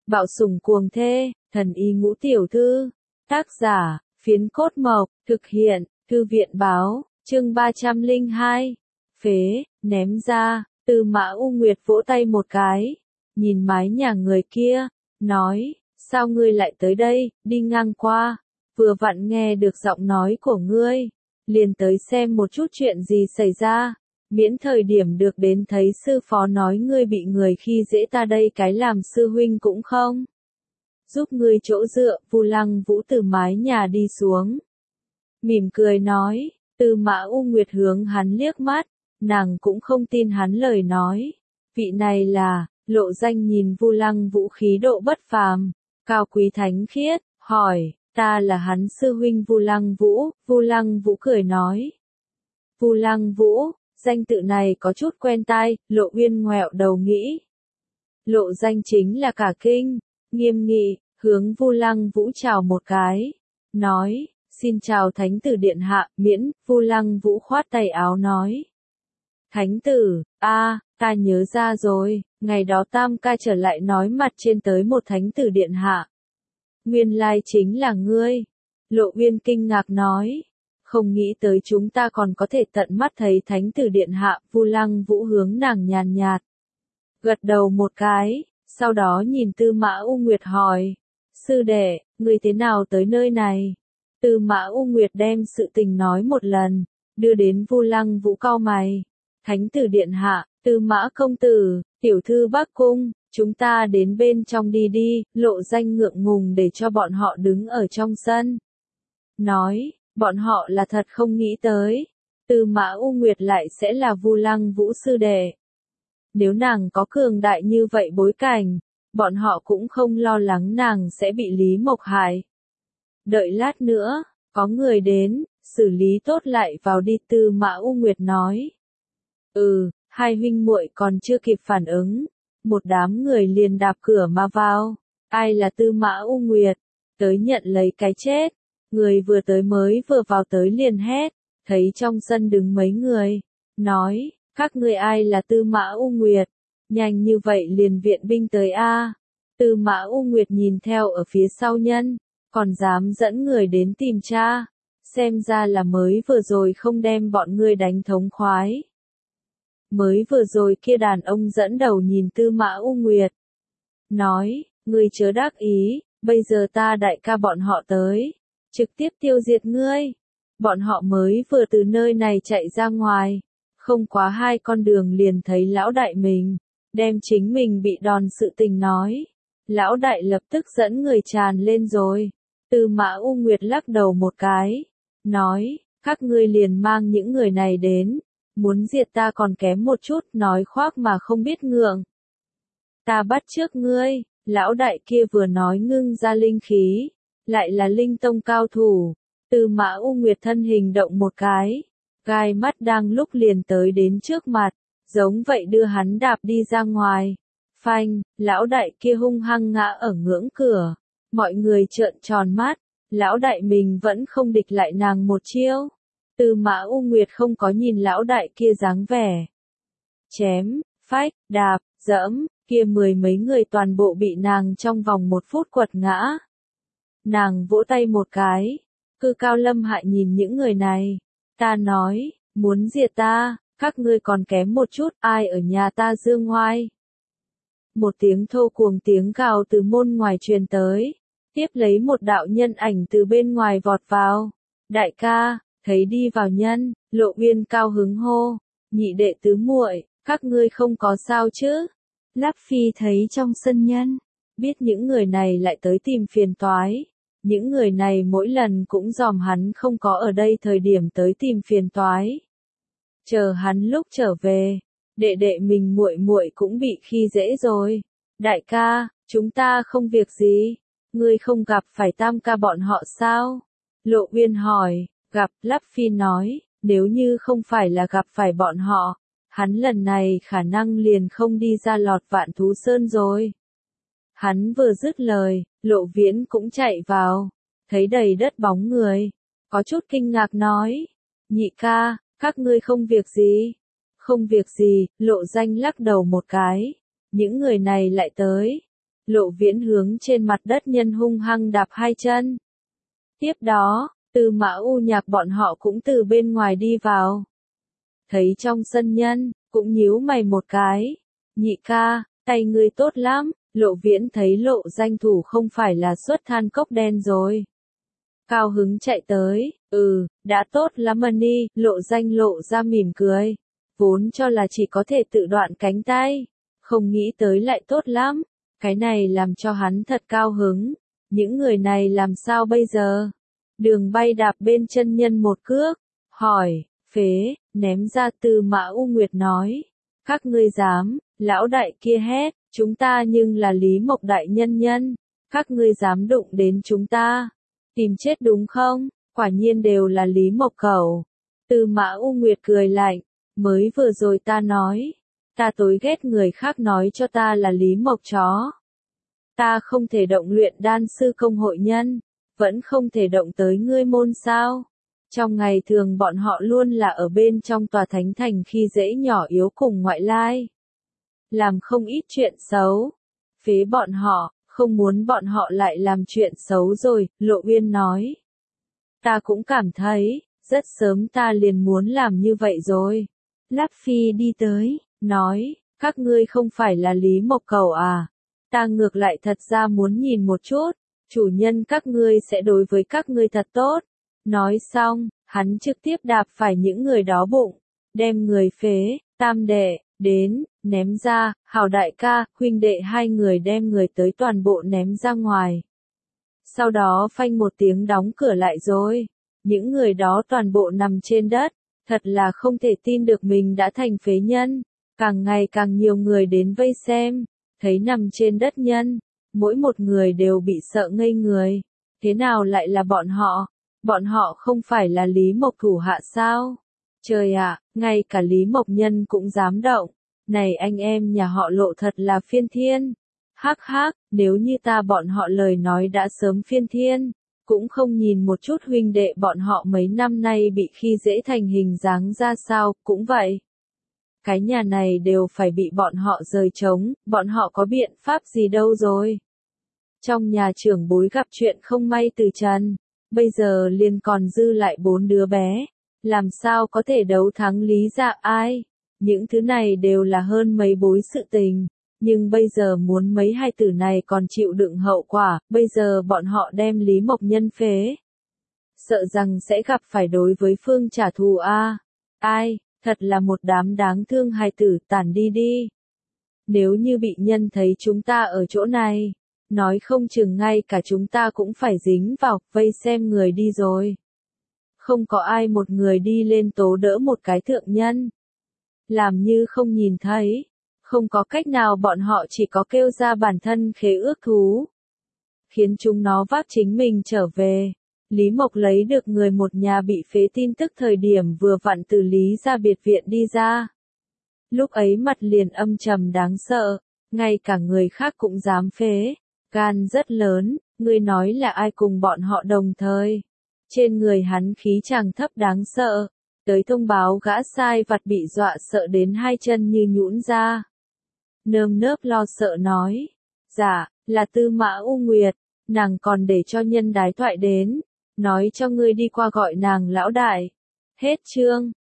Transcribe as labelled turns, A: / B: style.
A: Bạo sủng cuồng thê, thần y ngũ tiểu thư. Tác giả, Phiến Cốt Mộc, thực hiện, Thư viện báo, chương 302. Phế, ném ra, Tư Mã U Nguyệt vỗ tay một cái, nhìn mái nhà người kia, nói, sao ngươi lại tới đây, đi ngang qua, vừa vặn nghe được giọng nói của ngươi, liền tới xem một chút chuyện gì xảy ra, miễn thời điểm được đến thấy sư phó nói ngươi bị người khi dễ ta đây cái làm sư huynh cũng không giúp ngươi chỗ dựa. Vu Lăng Vũ từ mái nhà đi xuống, mỉm cười nói. Tư Mã U Nguyệt hướng hắn liếc mắt, nàng cũng không tin hắn lời nói. Vị này là, Lộ Danh nhìn Vu Lăng Vũ khí độ bất phàm, cao quý thánh khiết, hỏi, ta là hắn sư huynh Vu Lăng Vũ. Vu Lăng Vũ cười nói. Vu Lăng Vũ, danh tự này có chút quen tai. Lộ Uyên ngoẹo đầu nghĩ. Lộ Danh chính là cả kinh, nghiêm nghị, hướng Vu Lăng Vũ chào một cái, nói, xin chào thánh tử điện hạ, miễn. Vu Lăng Vũ khoát tay áo nói. Thánh tử, ta nhớ ra rồi, ngày đó Tam ca trở lại nói mặt trên tới một thánh tử điện hạ. Nguyên lai chính là ngươi. Lộ Uyên kinh ngạc nói. Không nghĩ tới chúng ta còn có thể tận mắt thấy thánh tử điện hạ. Vu Lăng Vũ hướng nàng nhàn nhạt gật đầu một cái, sau đó nhìn Tư Mã U Nguyệt hỏi, sư đệ, ngươi thế nào tới nơi này? Tư Mã U Nguyệt đem sự tình nói một lần, đưa đến Vu Lăng Vũ cau mày. Thánh tử điện hạ, Tư Mã công tử, tiểu thư Bắc cung, chúng ta đến bên trong đi đi. Lộ Danh ngượng ngùng để cho bọn họ đứng ở trong sân. Nói, bọn họ là thật không nghĩ tới, Tư Mã U Nguyệt lại sẽ là Vu Lăng Vũ sư đệ. Nếu nàng có cường đại như vậy bối cảnh, bọn họ cũng không lo lắng nàng sẽ bị Lý Mộc hại. Đợi lát nữa, có người đến, xử lý tốt lại vào đi. Tư Mã U Nguyệt nói. Hai huynh muội còn chưa kịp phản ứng, một đám người liền đạp cửa mà vào. Ai là Tư Mã U Nguyệt? Tới nhận lấy cái chết. Người vừa tới mới vừa vào tới liền hét, thấy trong sân đứng mấy người, nói, các ngươi ai là Tư Mã U Nguyệt? Nhanh như vậy liền viện binh tới a? Tư Mã U Nguyệt nhìn theo ở phía sau nhân, còn dám dẫn người đến tìm cha, xem ra là mới vừa rồi không đem bọn ngươi đánh thống khoái. Mới vừa rồi kia đàn ông dẫn đầu nhìn Tư Mã U Nguyệt, nói, ngươi chớ đắc ý, bây giờ ta đại ca bọn họ tới, trực tiếp tiêu diệt ngươi. Bọn họ mới vừa từ nơi này chạy ra ngoài, không quá 2 con đường liền thấy lão đại mình, đem chính mình bị đòn sự tình nói. Lão đại lập tức dẫn người tràn lên rồi. Tư Mã U Nguyệt lắc đầu một cái, nói, các ngươi liền mang những người này đến, muốn diệt ta còn kém một chút, nói khoác mà không biết ngượng. Ta bắt trước ngươi. Lão đại kia vừa nói ngưng ra linh khí, lại là linh tông cao thủ. Tư Mã U Nguyệt thân hình động một cái, gai mắt đang lúc liền tới đến trước mặt, giống vậy đưa hắn đạp đi ra ngoài. Phanh, lão đại kia hung hăng ngã ở ngưỡng cửa, mọi người trợn tròn mắt, lão đại mình vẫn không địch lại nàng một chiêu. Tư Mã U Nguyệt không có nhìn lão đại kia dáng vẻ. Chém, phách, đạp, dẫm, kia 10 mấy người toàn bộ bị nàng trong vòng 1 phút quật ngã. Nàng vỗ tay một cái, Cư Cao Lâm Hại nhìn những người này, ta nói, muốn diệt ta, các ngươi còn kém một chút, ai ở nhà ta dương ngoai. Một tiếng thô cuồng tiếng gào từ môn ngoài truyền tới, tiếp lấy một đạo nhân ảnh từ bên ngoài vọt vào. Đại ca, thấy đi vào nhân, Lộ Uyên cao hứng hô, nhị đệ tứ muội, các ngươi không có sao chứ? Láp Phi thấy trong sân nhân, biết những người này lại tới tìm phiền toái. Những người này mỗi lần cũng dòm hắn không có ở đây thời điểm tới tìm phiền toái. Chờ hắn lúc trở về, đệ đệ mình muội muội cũng bị khi dễ rồi. Đại ca, chúng ta không việc gì, ngươi không gặp phải Tam ca bọn họ sao? Lộ Uyên hỏi, gặp. Láp Phi nói, nếu như không phải là gặp phải bọn họ, hắn lần này khả năng liền không đi ra Lọt Vạn Thú Sơn rồi. Hắn vừa dứt lời, Lộ Viễn cũng chạy vào, thấy đầy đất bóng người, có chút kinh ngạc nói, nhị ca, các ngươi không việc gì? Không việc gì. Lộ Danh lắc đầu một cái, những người này lại tới, Lộ Viễn hướng trên mặt đất nhân hung hăng đạp hai chân. Tiếp đó, Tư Mã U Nhạc bọn họ cũng từ bên ngoài đi vào. Thấy trong sân nhân, cũng nhíu mày một cái. Nhị ca, tay ngươi tốt lắm, Lộ Viễn thấy Lộ Danh thủ không phải là xuất than cốc đen rồi. Cao hứng chạy tới, đã tốt lắm Mani, Lộ Danh lộ ra mỉm cười. Vốn cho là chỉ có thể tự đoạn cánh tay, không nghĩ tới lại tốt lắm. Cái này làm cho hắn thật cao hứng. Những người này làm sao bây giờ? Đường Bay đạp bên chân nhân một cước, hỏi, phế, ném ra. Tư Mã U Nguyệt nói, các ngươi dám, lão đại kia hét, chúng ta nhưng là Lý Mộc đại nhân nhân, các ngươi dám đụng đến chúng ta, tìm chết đúng không? Quả nhiên đều là Lý Mộc cẩu. Tư Mã U Nguyệt cười lạnh, mới vừa rồi ta nói, ta tối ghét người khác nói cho ta là Lý Mộc chó. Ta không thể động luyện đan sư công hội nhân, vẫn không thể động tới ngươi môn sao? Trong ngày thường bọn họ luôn là ở bên trong tòa thánh thành khi dễ nhỏ yếu cùng ngoại lai. Làm không ít chuyện xấu. Phế bọn họ, không muốn bọn họ lại làm chuyện xấu rồi, Lộ Uyên nói. Ta cũng cảm thấy, rất sớm ta liền muốn làm như vậy rồi. Láp Phi đi tới, nói, các ngươi không phải là Lý Mộc cẩu à? Ta ngược lại thật ra muốn nhìn một chút, chủ nhân các ngươi sẽ đối với các ngươi thật tốt. Nói xong, hắn trực tiếp đạp phải những người đó bụng, đem người phế, tam đệ, đến, ném ra, Hào đại ca, huynh đệ hai người đem người tới toàn bộ ném ra ngoài. Sau đó phanh một tiếng đóng cửa lại rồi, những người đó toàn bộ nằm trên đất, thật là không thể tin được mình đã thành phế nhân, càng ngày càng nhiều người đến vây xem, thấy nằm trên đất nhân, mỗi một người đều bị sợ ngây người, thế nào lại là bọn họ? Bọn họ không phải là Lý Mộc thủ hạ sao? Trời ạ, ngay cả Lý Mộc nhân cũng dám động. Này anh em nhà họ Lộ thật là phiên thiên. Hắc hắc, nếu như ta bọn họ lời nói đã sớm phiên thiên, cũng không nhìn một chút huynh đệ bọn họ mấy năm nay bị khi dễ thành hình dáng ra sao, cũng vậy. Cái nhà này đều phải bị bọn họ rời trống, bọn họ có biện pháp gì đâu rồi. Trong nhà trưởng bối gặp chuyện không may từ trần. Bây giờ liền còn dư lại 4 đứa bé, làm sao có thể đấu thắng Lý gia ai? Những thứ này đều là hơn mấy bối sự tình, nhưng bây giờ muốn mấy hai tử này còn chịu đựng hậu quả, bây giờ bọn họ đem Lý Mộc nhân phế. Sợ rằng sẽ gặp phải đối với phương trả thù a. Ai, thật là một đám đáng thương hài tử, tản đi đi. Nếu như bị nhân thấy chúng ta ở chỗ này, nói không chừng ngay cả chúng ta cũng phải dính vào, vây xem người đi rồi. Không có ai một người đi lên tố đỡ một cái thượng nhân. Làm như không nhìn thấy. Không có cách nào bọn họ chỉ có kêu ra bản thân khế ước thú. Khiến chúng nó vác chính mình trở về. Lý Mộc lấy được người một nhà bị phế tin tức thời điểm vừa vặn từ Lý gia biệt viện đi ra. Lúc ấy mặt liền âm trầm đáng sợ, ngay cả người khác cũng dám phế. Gan rất lớn, ngươi nói là ai cùng bọn họ đồng thời. Trên người hắn khí chàng thấp đáng sợ, tới thông báo gã sai vặt bị dọa sợ đến hai chân như nhũn ra. Nơm nớp lo sợ nói, dạ, là Tư Mã U Nguyệt, nàng còn để cho nhân đái thoại đến, nói cho ngươi đi qua gọi nàng lão đại. Hết chương.